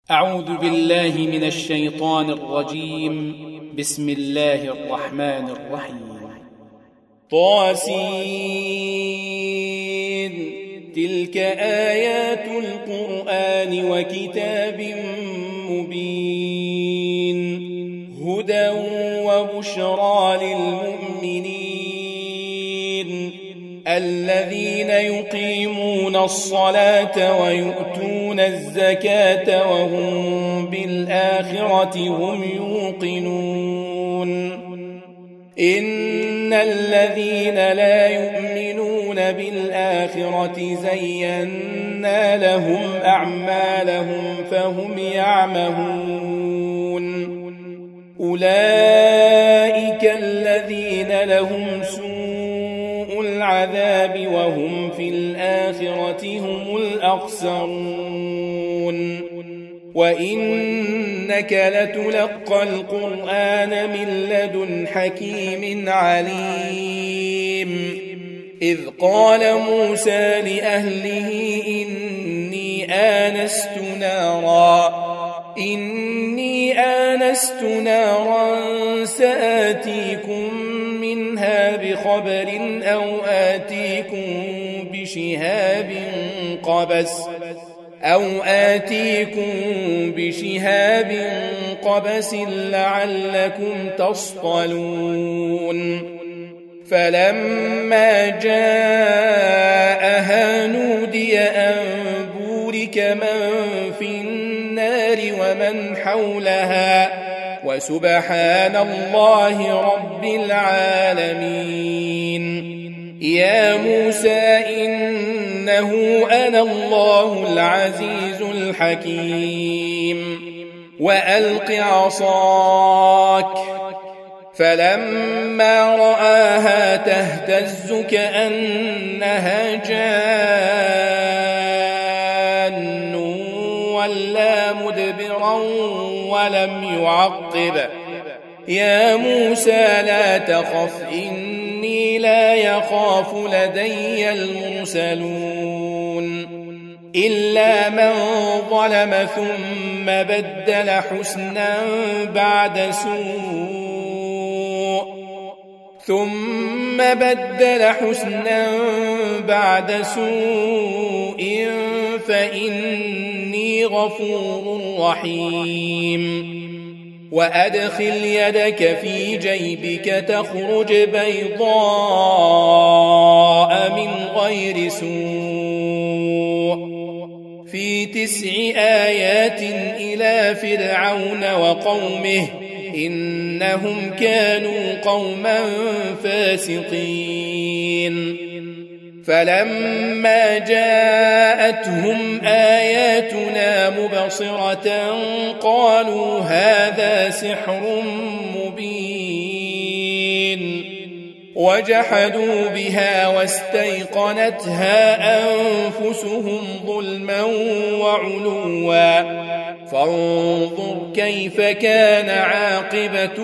أعوذ بالله من الشيطان الرجيم. بسم الله الرحمن الرحيم. طاسين. تلك آيات القرآن وكتاب مبين، هدى وبشرى للمؤمنين الذين يقيمون الصلاة ويؤتون الزكاة وهم بالآخرة هم يوقنون. إن الذين لا يؤمنون بالآخرة زينا لهم أعمالهم فهم يعمهون. أولئك الذين لهم سوء العذاب وهم في الآخرة هم الأخسرون. وإنك لتلقى القرآن من لدن حكيم عليم. إذ قال موسى لأهله إني آنست نارا سآتيكم منها بخبر أو آتيكم بشهاب قبس لعلكم تصطلون. فلما جاءها نودي أن بورك من في النار ومن حولها وسبحان الله رب العالمين. يا موسى إنه أنا الله العزيز الحكيم. وألق عصاك. فلما رآها تهتز كأنها جان ولا مدبرا ولم يعقب. يا موسى لا تخف إني لا يخاف لدي المرسلون. إلا من ظلم ثم بدل حسنا بعد سوء فإني غفور رحيم. وأدخل يدك في جيبك تخرج بيضاء من غير سوء في 9 آيات إلى فرعون وقومه إنهم كانوا قوما فاسقين. فلما جاءتهم آياتنا مبصرة قالوا هذا سحر مبين، وجحدوا بها واستيقنتها أنفسهم ظلما وعلوا. فانظر كيف كان عاقبة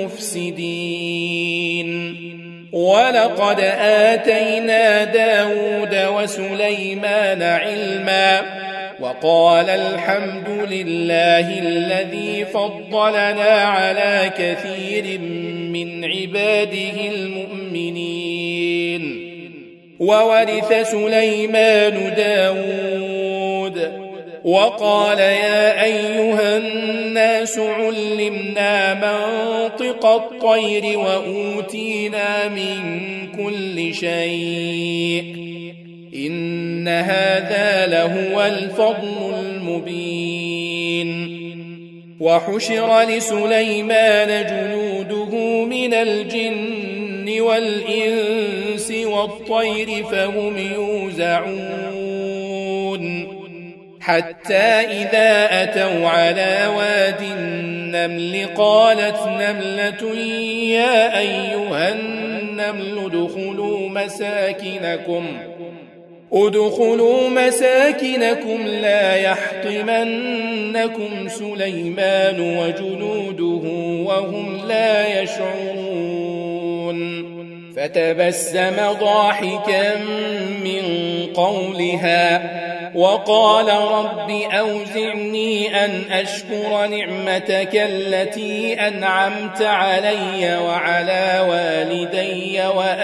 المفسدين. ولقد آتينا داود وسليمان علما وقال الحمد لله الذي فضلنا على كثير من عباده المؤمنين. وورث سليمان داود وقال يا أيها الناس علمنا منطق الطير وأوتينا من كل شيء إن هذا لهو الفضل المبين. وحشر لسليمان جنوده من الجن والإنس والطير فهم يوزعون. حتى إذا أتوا على واد النمل قالت نملة يا أيها النمل ادخلوا مساكنكم لا يحطمنكم سليمان وجنوده وهم لا يشعرون. فتبسم ضاحكا من قولها وقال رب أوزعني أن أشكر نعمتك التي أنعمت علي وعلى والدي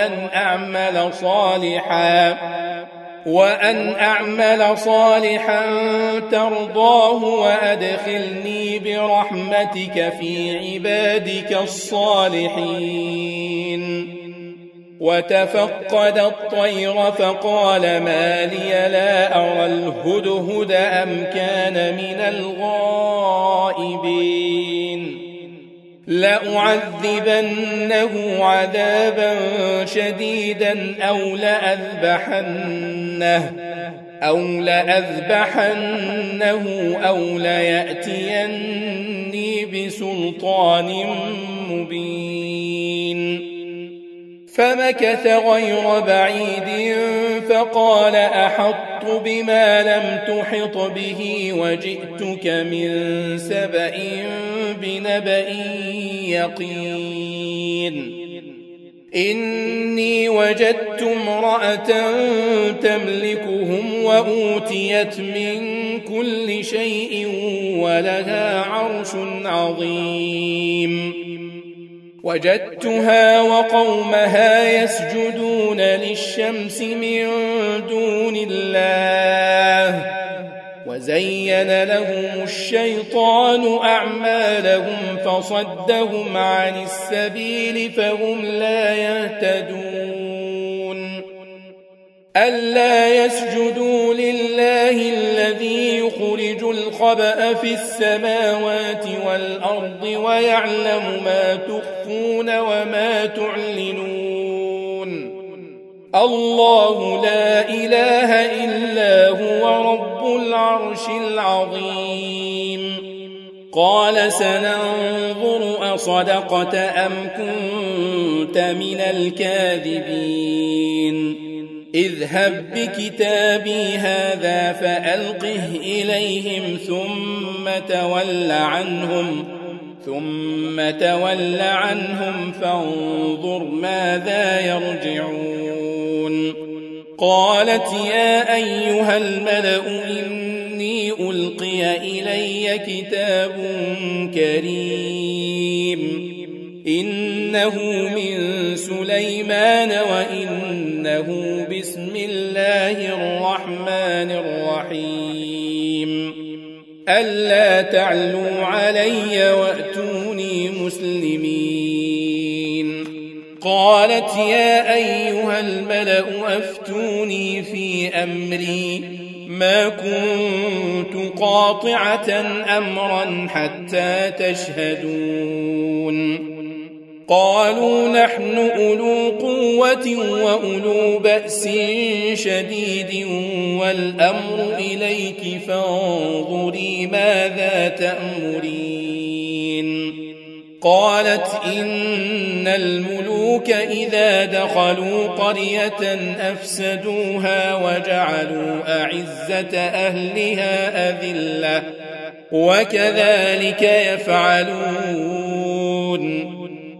وأن أعمل صالحا ترضاه وأدخلني برحمتك في عبادك الصالحين. وتفقد الطير فقال ما لي لا أرى الهدهد أم كان من الغائبين لأعذبنه عذابا شديدا أو لأذبحنه أو ليأتيني بسلطان مبين. فمكث غير بعيد فقال أحطت بما لم تحط به وجئتك من سبأ بنبأ يقين. إني وجدت امرأة تملكهم وأوتيت من كل شيء ولها عرش عظيم. وجدتها وقومها يسجدون للشمس من دون الله وزين لهم الشيطان أعمالهم فصدهم عن السبيل فهم لا يهتدون. ألا يسجدوا لله الذي يخرج الخبأ في السماوات والأرض ويعلم ما تخفون وما تعلنون. الله لا إله إلا هو رب العرش العظيم. قال سننظر أصدقت أم كنت من الكاذبين. اذهب بكتابي هذا فألقه إليهم ثم تول عنهم فانظر ماذا يرجعون. قالت يا أيها الملأ إني ألقي إلي كتاب كريم إنه من سليمان وإنه بسم الله الرحمن الرحيم. ألا تعلوا علي وأتوني مسلمين. قالت يا أيها الملأ أفتوني في أمري ما كنت قاطعة أمرا حتى تشهدون. قالوا نحن أولو قوة وأولو بأس شديد والأمر إليك فانظري ماذا تأمرين. قالت إن الملوك إذا دخلوا قرية أفسدوها وجعلوا أعزة أهلها أذلة وكذلك يفعلون.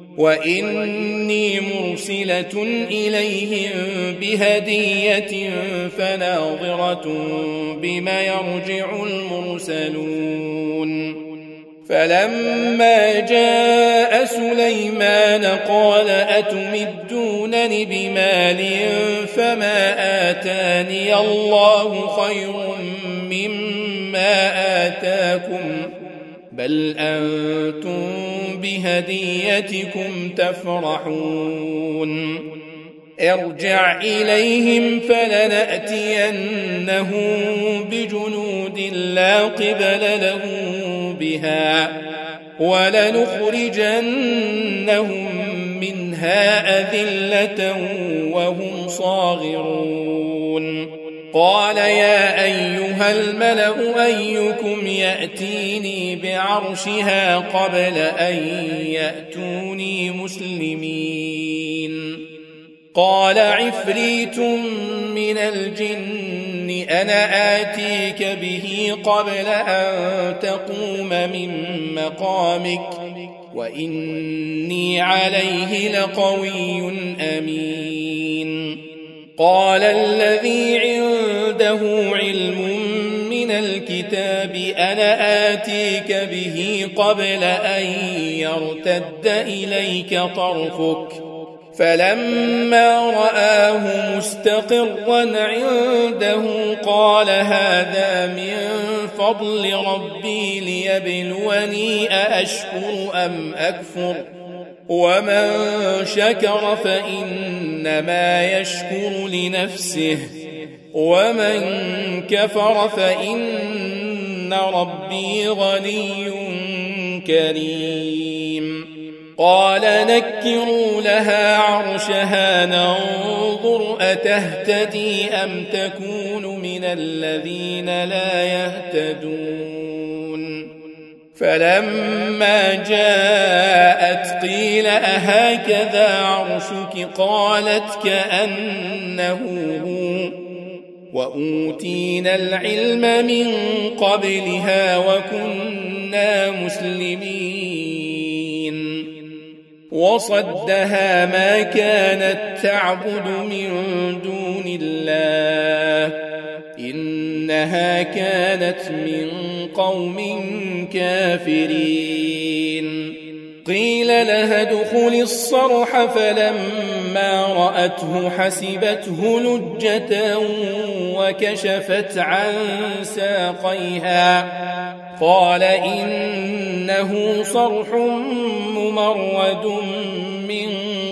وإني مرسلة إليهم بهدية فناظرة بما يرجع المرسلون. فلما جاء سليمان قال أتمدونني بمال فما آتاني الله خير مما آتاكم بل أنتم بهديتكم تفرحون. ارجع إليهم فلنأتينهم بجنود لا قبل لهم بها ولنخرجنهم منها أذلة وهم صاغرون. قال يا أيها الملأ أيكم يأتيني بعرشها قبل أن يأتوني مسلمين. قال عفريت من الجن أنا آتيك به قبل أن تقوم من مقامك وإني عليه لقوي أمين. قال الذي عنده علم من الكتاب أنا آتيك به قبل أن يرتد إليك طرفك فلما رآه مستقرا عنده قال هذا من فضل ربي ليبلوني أأشكر أم أكفر ومن شكر فإنما يشكر لنفسه ومن كفر فإن ربي غني كريم. قال نكروا لها عرشها ننظر أتهتدي أم تكون من الذين لا يهتدون. فلما جاءت قيل أهكذا عرشك قالت كأنه هو وأوتينا العلم من قبلها وكنا مسلمين. وصدها ما كانت تعبد من دون الله إنها كانت من قوم كافرين. قيل لها ادخل الصرح فلما رأته حسبته لجة وكشفت عن ساقيها قال إنه صرح ممرد من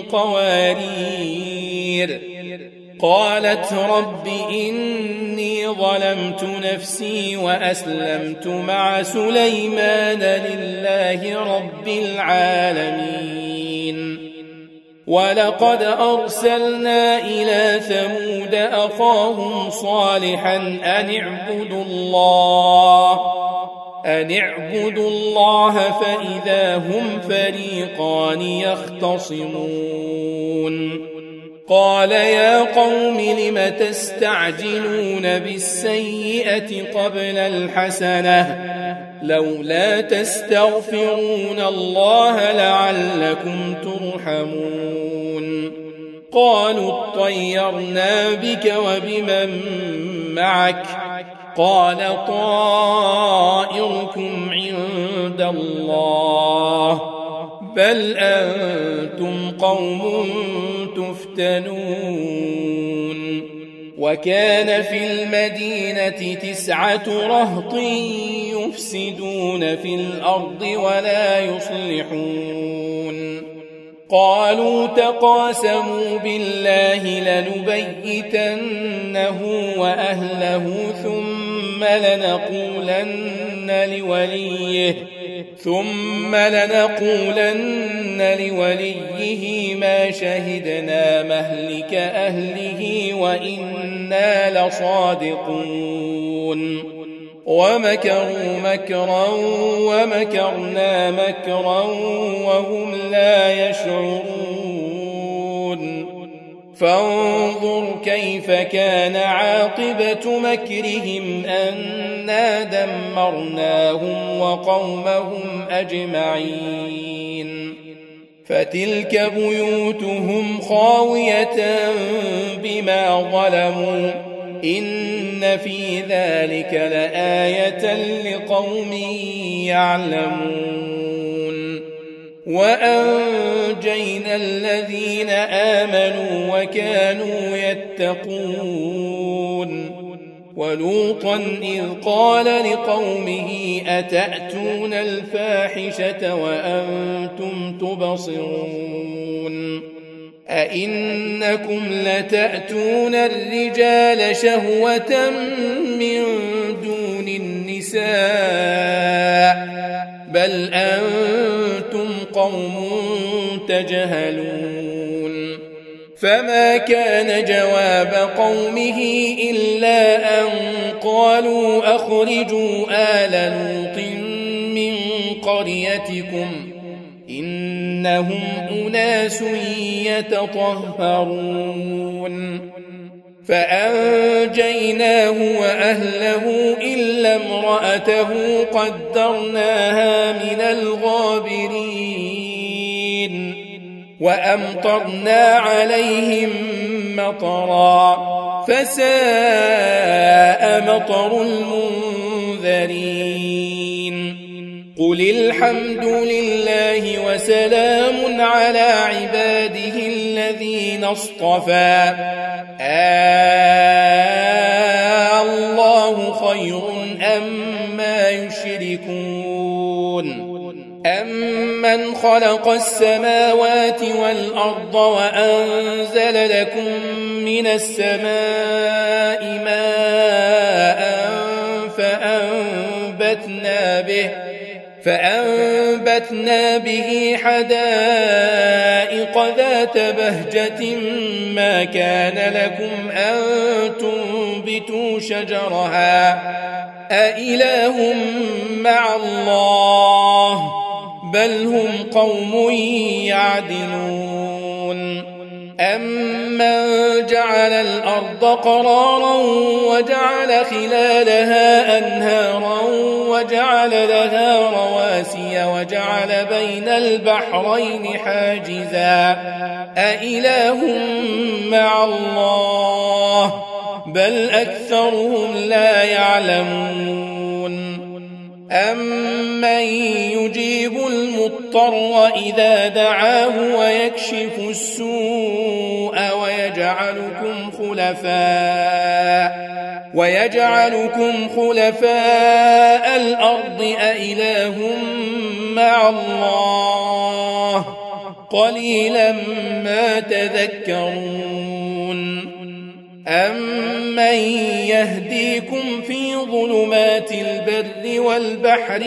قوارير. قالت رب إني ظلمت نفسي وأسلمت مع سليمان لله رب العالمين. ولقد أرسلنا إلى ثمود أخاهم صالحا أن اعبدوا الله فإذا هم فريقان يختصمون. قال يا قوم لم تستعجلون بالسيئة قبل الحسنة لولا تستغفرون الله لعلكم ترحمون. قالوا اطيرنا بك وبمن معك قال طائركم عند الله بل أنتم قوم تفتنون. وكان في المدينة 9 رهط يفسدون في الأرض ولا يصلحون. قالوا تقاسموا بالله لنبيتنه وأهله ثم لنقولن لوليه ما شهدنا مهلك أهله وإنا لصادقون. ومكروا مكرا ومكرنا مكرا وهم لا يشعرون. فانظر كيف كان عاقبة مكرهم أنا دمرناهم وقومهم أجمعين. فتلك بيوتهم خاوية بما ظلموا إن في ذلك لآية لقوم يعلمون. وأنجينا الذين آمنوا وكانوا يتقون. ولوطا إذ قال لقومه أتأتون الفاحشة وأنتم تبصرون أئنكم لتأتون الرجال شهوة من دون النساء بل أنتم قوم تجهلون. فما كان جواب قومه إلا أن قالوا أخرجوا آل لوط من قريتكم إن إنهم أناس يتطهرون فأنجيناه وأهله إلا امرأته قدرناها من الغابرين وأمطرنا عليهم مطرا فساء مطر المنذرين قل الحمد لله وسلام على عباده الذين اصطفى الله خير أما يشركون أمن خلق السماوات والأرض وأنزل لكم من السماء ماء فأنبتنا به حدائق ذات بهجة ما كان لكم أن تنبتوا شجرها أإله مع الله بل هم قوم يعدلون أمن جعل الأرض قرارا وجعل خلالها أنهارا وجعل لها رواسي وجعل بين البحرين حاجزا أإله مع الله بل أكثرهم لا يعلمون أمن يجيب المضطر إذا دعاه ويكشف السوء ويجعلكم خلفاء الأرض أإله مع الله قليلا ما تذكرون أمن يهديكم في ظلمات البر والبحر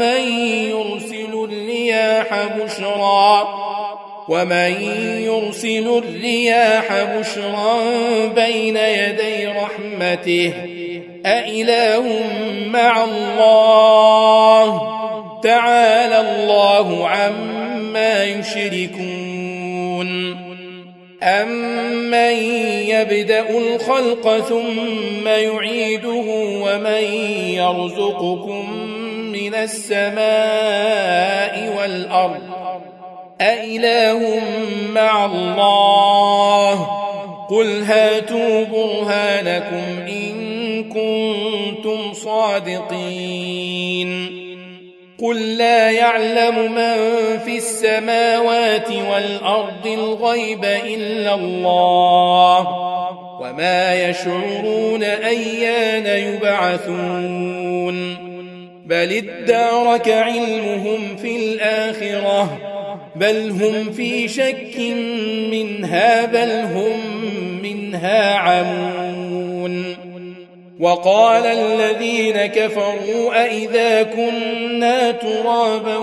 ومن يرسل الرياح بشرا بين يدي رحمته أإله مع الله تعالى الله عما يشركون أمن يبدأ الخلق ثم يعيده ومن يرزقكم من السماء والأرض أإله مع الله قل هاتوا برهانكم إن كنتم صادقين قل لا يعلم من في السماوات والأرض الغيب إلا الله وما يشعرون أيان يبعثون بل ادارك علمهم في الآخرة بل هم في شك منها بل هم منها عمون وقال الذين كفروا أئذا كنا ترابا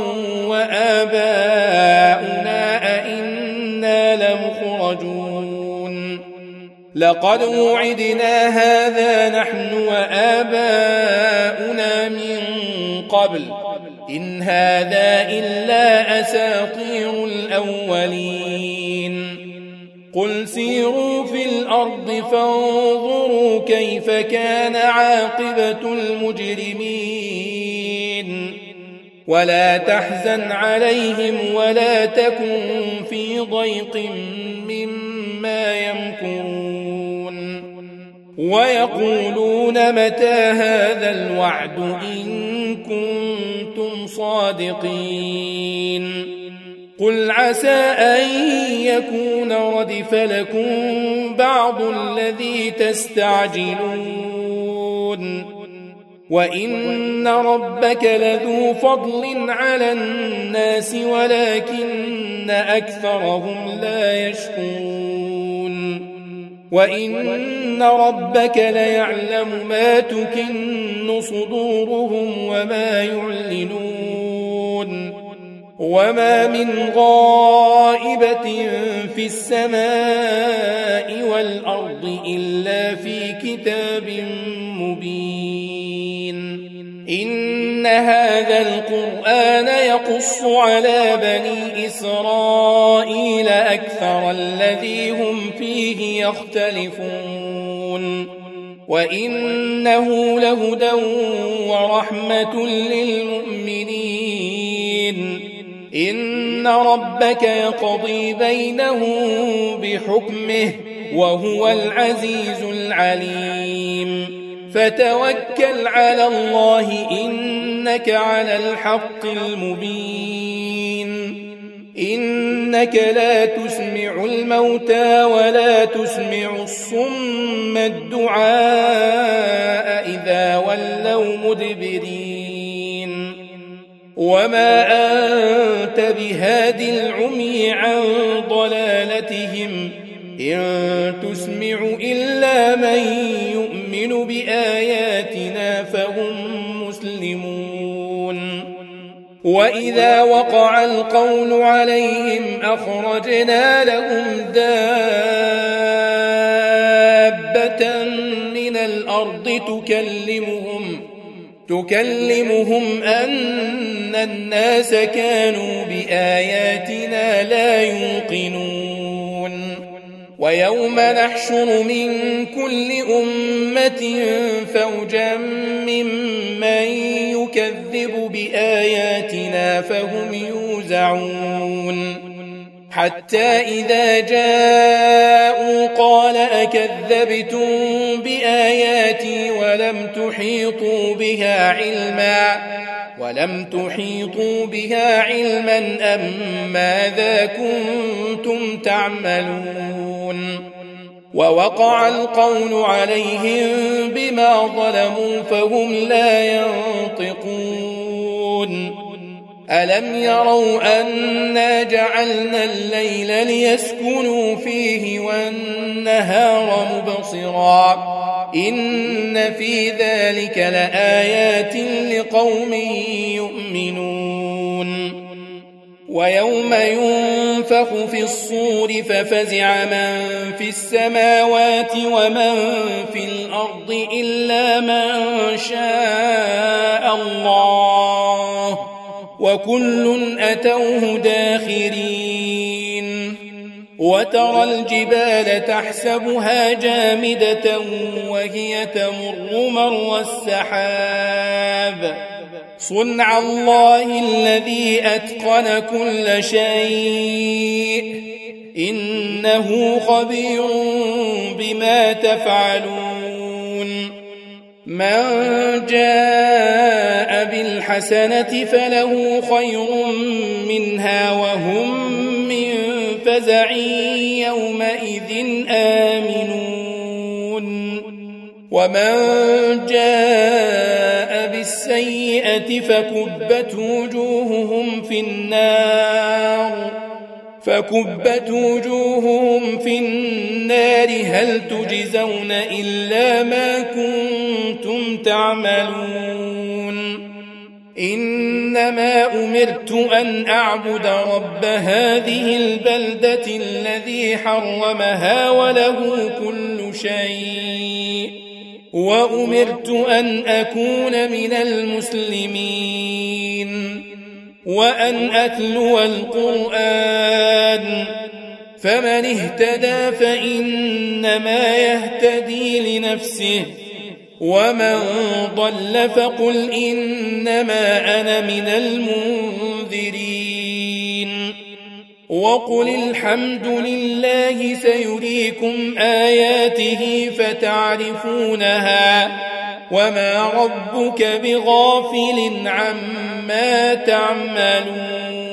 وآباؤنا أئنا لمخرجون لقد وعدنا هذا نحن وآباؤنا من قبل إن هذا إلا أساطير الأولين قل سيروا في الأرض فانظروا كيف كان عاقبة المجرمين ولا تحزن عليهم ولا تكن في ضيق مما يمكرون ويقولون متى هذا الوعد إن كنتم صادقين قل عسى أن يكون ردف لكم بعض الذي تستعجلون وإن ربك لذو فضل على الناس ولكن أكثرهم لا يشكرون وإن ربك ليعلم ما تكن صدورهم وما يعلنون وما من غائبة في السماء والأرض إلا في كتاب مبين إن هذا القرآن يقص على بني إسرائيل أكثر الذي هم فيه يختلفون وإنه لهدى ورحمة للمؤمنين إن ربك يقضي بينهم بحكمه وهو العزيز العليم فتوكل على الله إنك على الحق المبين إنك لا تسمع الموتى ولا تسمع الصم الدعاء إذا ولوا مدبرين وما أنت بهاد العمي عن ضلالتهم إن تسمع إلا من يؤمن بآياتنا فهم مسلمون وإذا وقع القول عليهم أخرجنا لهم دابة من الأرض تكلمهم أن الناس كانوا بآياتنا لا يوقنون ويوم نحشر من كل أمة فوجا ممن يكذب بآياتنا فهم يوزعون حتى إذا جاءوا قال أكذبتم بآياتي ولم تحيطوا بها علما أم ماذا كنتم تعملون ووقع القول عليهم بما ظلموا فهم لا ينطقون ألم يروا أنا جعلنا الليل ليسكنوا فيه والنهار مبصرا إن في ذلك لآيات لقوم يؤمنون ويوم ينفخ في الصور ففزع من في السماوات ومن في الأرض إلا من شاء الله وكل أتوه داخرين وترى الجبال تحسبها جامدة وهي تمر مر السحاب صنع الله الذي أتقن كل شيء إنه خبير بما تفعلون من جاء بالحسنة فله خير منها وهم من فزع يومئذ آمنون ومن جاء بالسيئة فكبت وجوههم في النار هل تجزون إلا ما كنتم تعملون إنما أمرت أن أعبد رب هذه البلدة الذي حرمها وله كل شيء وأمرت أن أكون من المسلمين وأن أتلو القرآن فمن اهتدى فإنما يهتدي لنفسه ومن ضل فقل إنما أنا من المنذرين وقل الحمد لله سيريكم آياته فتعرفونها وما ربك بغافل عما تعملون